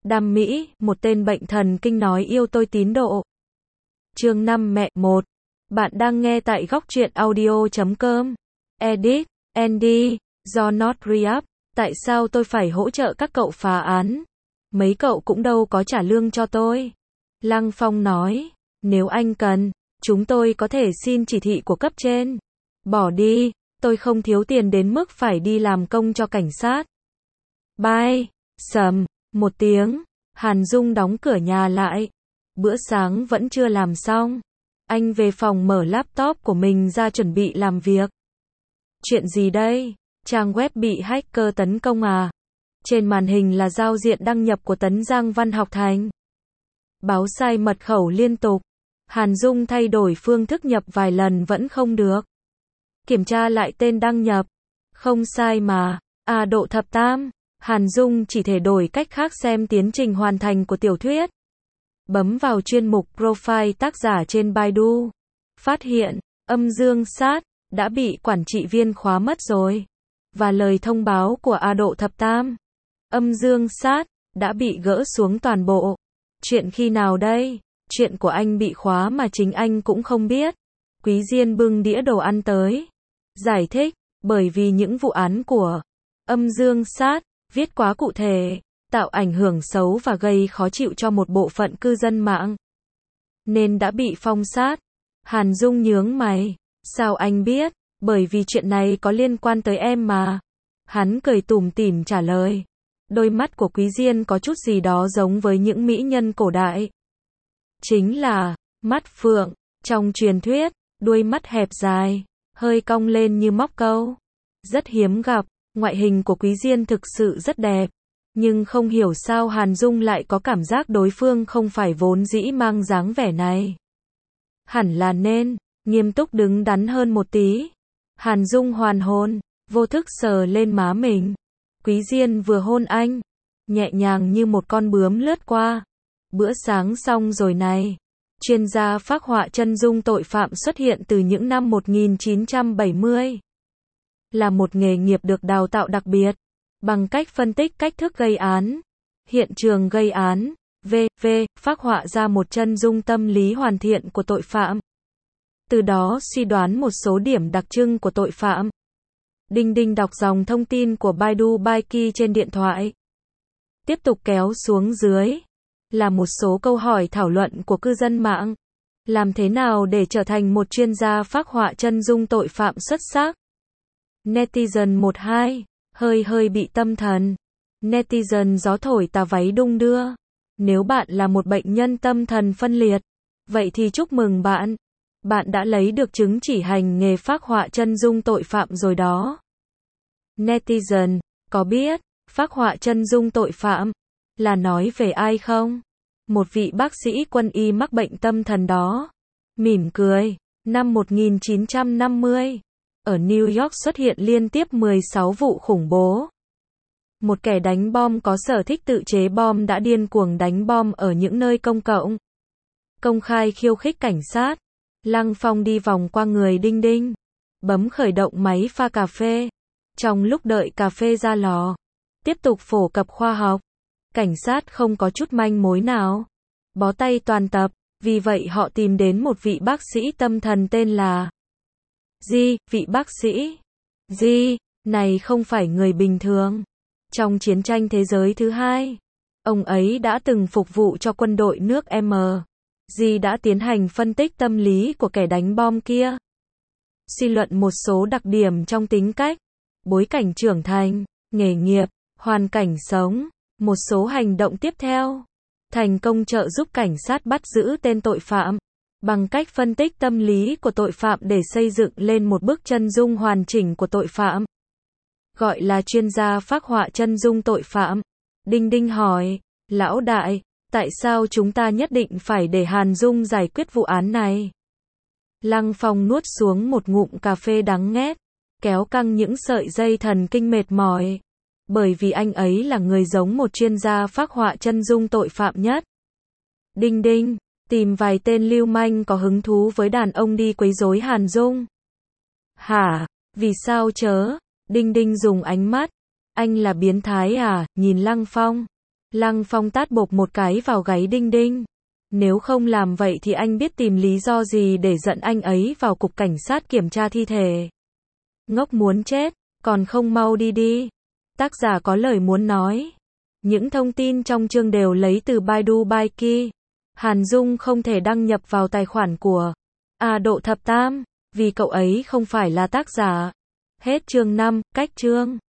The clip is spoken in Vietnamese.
Đam mỹ, một tên bệnh thần kinh nói yêu tôi tín độ. Chương 5 mẹ 1. Bạn đang nghe tại góc truyện audio.com. Edit, Andy, do Not Re-up. Tại sao tôi phải hỗ trợ các cậu phá án? Mấy cậu cũng đâu có trả lương cho tôi. Lăng Phong nói, nếu anh cần, chúng tôi có thể xin chỉ thị của cấp trên. Bỏ đi, tôi không thiếu tiền đến mức phải đi làm công cho cảnh sát. Bye. Sầm, một tiếng, Hàn Dung đóng cửa nhà lại. Bữa sáng vẫn chưa làm xong. Anh về phòng mở laptop của mình ra chuẩn bị làm việc. Chuyện gì đây? Trang web bị hacker tấn công à? Trên màn hình là giao diện đăng nhập của Tấn Giang Văn Học Thành. Báo sai mật khẩu liên tục. Hàn Dung thay đổi phương thức nhập vài lần vẫn không được. Kiểm tra lại tên đăng nhập. Không sai mà. À, Độ Thập Tam. Hàn Dung chỉ thể đổi cách khác xem tiến trình hoàn thành của tiểu thuyết. Bấm vào chuyên mục Profile tác giả trên Baidu. Phát hiện, Âm Dương Sát đã bị quản trị viên khóa mất rồi. Và lời thông báo của A Độ Thập Tam. Âm Dương Sát đã bị gỡ xuống toàn bộ. Chuyện khi nào đây? Chuyện của anh bị khóa mà chính anh cũng không biết. Quý Diên bưng đĩa đồ ăn tới. Giải thích, bởi vì những vụ án của Âm Dương Sát viết quá cụ thể, tạo ảnh hưởng xấu và gây khó chịu cho một bộ phận cư dân mạng, nên đã bị phong sát. Hàn Dung nhướng mày. Sao anh biết? Bởi vì chuyện này có liên quan tới em mà. Hắn cười tủm tỉm trả lời. Đôi mắt của Quý Diên có chút gì đó giống với những mỹ nhân cổ đại. Chính là mắt phượng. Trong truyền thuyết, đuôi mắt hẹp dài, hơi cong lên như móc câu. Rất hiếm gặp. Ngoại hình của Quý Diên thực sự rất đẹp. Nhưng không hiểu sao Hàn Dung lại có cảm giác đối phương không phải vốn dĩ mang dáng vẻ này. Hẳn là nên nghiêm túc đứng đắn hơn một tí. Hàn Dung hoàn hồn, vô thức sờ lên má mình. Quý Diên vừa hôn anh, nhẹ nhàng như một con bướm lướt qua. Bữa sáng xong rồi này. Chuyên gia phác họa chân dung tội phạm xuất hiện từ những năm 1970. Là một nghề nghiệp được đào tạo đặc biệt, bằng cách phân tích cách thức gây án, hiện trường gây án, v.v. phác họa ra một chân dung tâm lý hoàn thiện của tội phạm. Từ đó suy đoán một số điểm đặc trưng của tội phạm. Đinh Đinh đọc dòng thông tin của Baidu Baiki trên điện thoại. Tiếp tục kéo xuống dưới là một số câu hỏi thảo luận của cư dân mạng. Làm thế nào để trở thành một chuyên gia phác họa chân dung tội phạm xuất sắc? Netizen 12, hơi bị tâm thần. Netizen gió thổi tà váy đung đưa. Nếu bạn là một bệnh nhân tâm thần phân liệt, vậy thì chúc mừng bạn. Bạn đã lấy được chứng chỉ hành nghề phác họa chân dung tội phạm rồi đó. Netizen, có biết, phác họa chân dung tội phạm là nói về ai không? Một vị bác sĩ quân y mắc bệnh tâm thần đó. Mỉm cười, năm 1950. Ở New York xuất hiện liên tiếp 16 vụ khủng bố. Một kẻ đánh bom có sở thích tự chế bom đã điên cuồng đánh bom ở những nơi công cộng. Công khai khiêu khích cảnh sát. Lăng Phong đi vòng qua người Đinh Đinh. Bấm khởi động máy pha cà phê. Trong lúc đợi cà phê ra lò, tiếp tục phổ cập khoa học. Cảnh sát không có chút manh mối nào. Bó tay toàn tập. Vì vậy họ tìm đến một vị bác sĩ tâm thần tên là Di. Vị bác sĩ Di này không phải người bình thường. Trong chiến tranh thế giới thứ hai, ông ấy đã từng phục vụ cho quân đội nước M. Di đã tiến hành phân tích tâm lý của kẻ đánh bom kia. Suy luận một số đặc điểm trong tính cách, bối cảnh trưởng thành, nghề nghiệp, hoàn cảnh sống, một số hành động tiếp theo. Thành công trợ giúp cảnh sát bắt giữ tên tội phạm. Bằng cách phân tích tâm lý của tội phạm để xây dựng lên một bức chân dung hoàn chỉnh của tội phạm. Gọi là chuyên gia phác họa chân dung tội phạm. Đinh Đinh hỏi, lão đại, tại sao chúng ta nhất định phải để Hàn Dung giải quyết vụ án này? Lăng Phong nuốt xuống một ngụm cà phê đắng nghét, kéo căng những sợi dây thần kinh mệt mỏi. Bởi vì anh ấy là người giống một chuyên gia phác họa chân dung tội phạm nhất. Đinh Đinh, tìm vài tên lưu manh có hứng thú với đàn ông đi quấy rối Hàn Dung. Hả? Vì sao chớ? Đinh Đinh dùng ánh mắt. Anh là biến thái à? Nhìn Lăng Phong. Lăng Phong tát bộp một cái vào gáy Đinh Đinh. Nếu không làm vậy thì anh biết tìm lý do gì để dẫn anh ấy vào cục cảnh sát kiểm tra thi thể. Ngốc muốn chết, còn không mau đi đi. Tác giả có lời muốn nói. Những thông tin trong chương đều lấy từ Baidu Baiki. Hàn Dung không thể đăng nhập vào tài khoản của Độ Thập Tam, vì cậu ấy không phải là tác giả. Hết chương 5, cách chương.